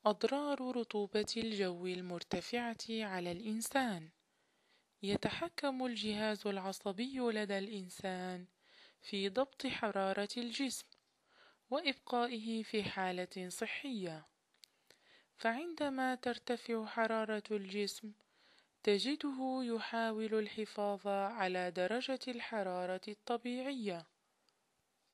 أضرار رطوبة الجو المرتفعة على الإنسان. يتحكم الجهاز العصبي لدى الإنسان في ضبط حرارة الجسم وإبقائه في حالة صحية، فعندما ترتفع حرارة الجسم تجده يحاول الحفاظ على درجة الحرارة الطبيعية